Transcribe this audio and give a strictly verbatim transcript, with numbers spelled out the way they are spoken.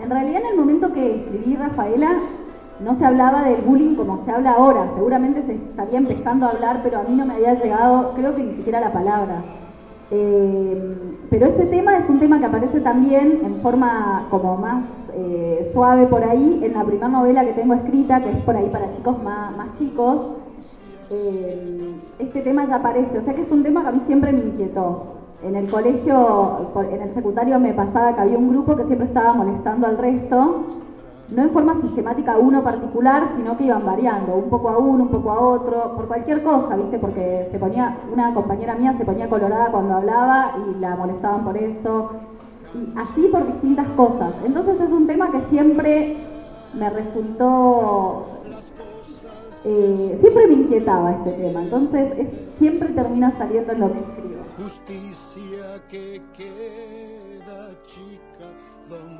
en realidad en el momento que escribí Rafaela no se hablaba del bullying como se habla ahora, seguramente se estaría empezando a hablar, pero a mí no me había llegado, creo que ni siquiera la palabra. Eh, pero este tema es un tema que aparece también en forma como más eh, suave por ahí, en la primera novela que tengo escrita, que es por ahí para chicos más, más chicos. Eh, este tema ya aparece, o sea que es un tema que a mí siempre me inquietó. En el colegio, en el secundario me pasaba que había un grupo que siempre estaba molestando al resto, no en forma sistemática a uno particular, sino que iban variando, un poco a uno, un poco a otro, por cualquier cosa, ¿viste? Porque se ponía, una compañera mía se ponía colorada cuando hablaba y la molestaban por eso, y así por distintas cosas. Entonces es un tema que siempre me resultó, eh, siempre me inquietaba este tema, entonces es, siempre termina saliendo en lo que escribo. Justicia que queda chica, donde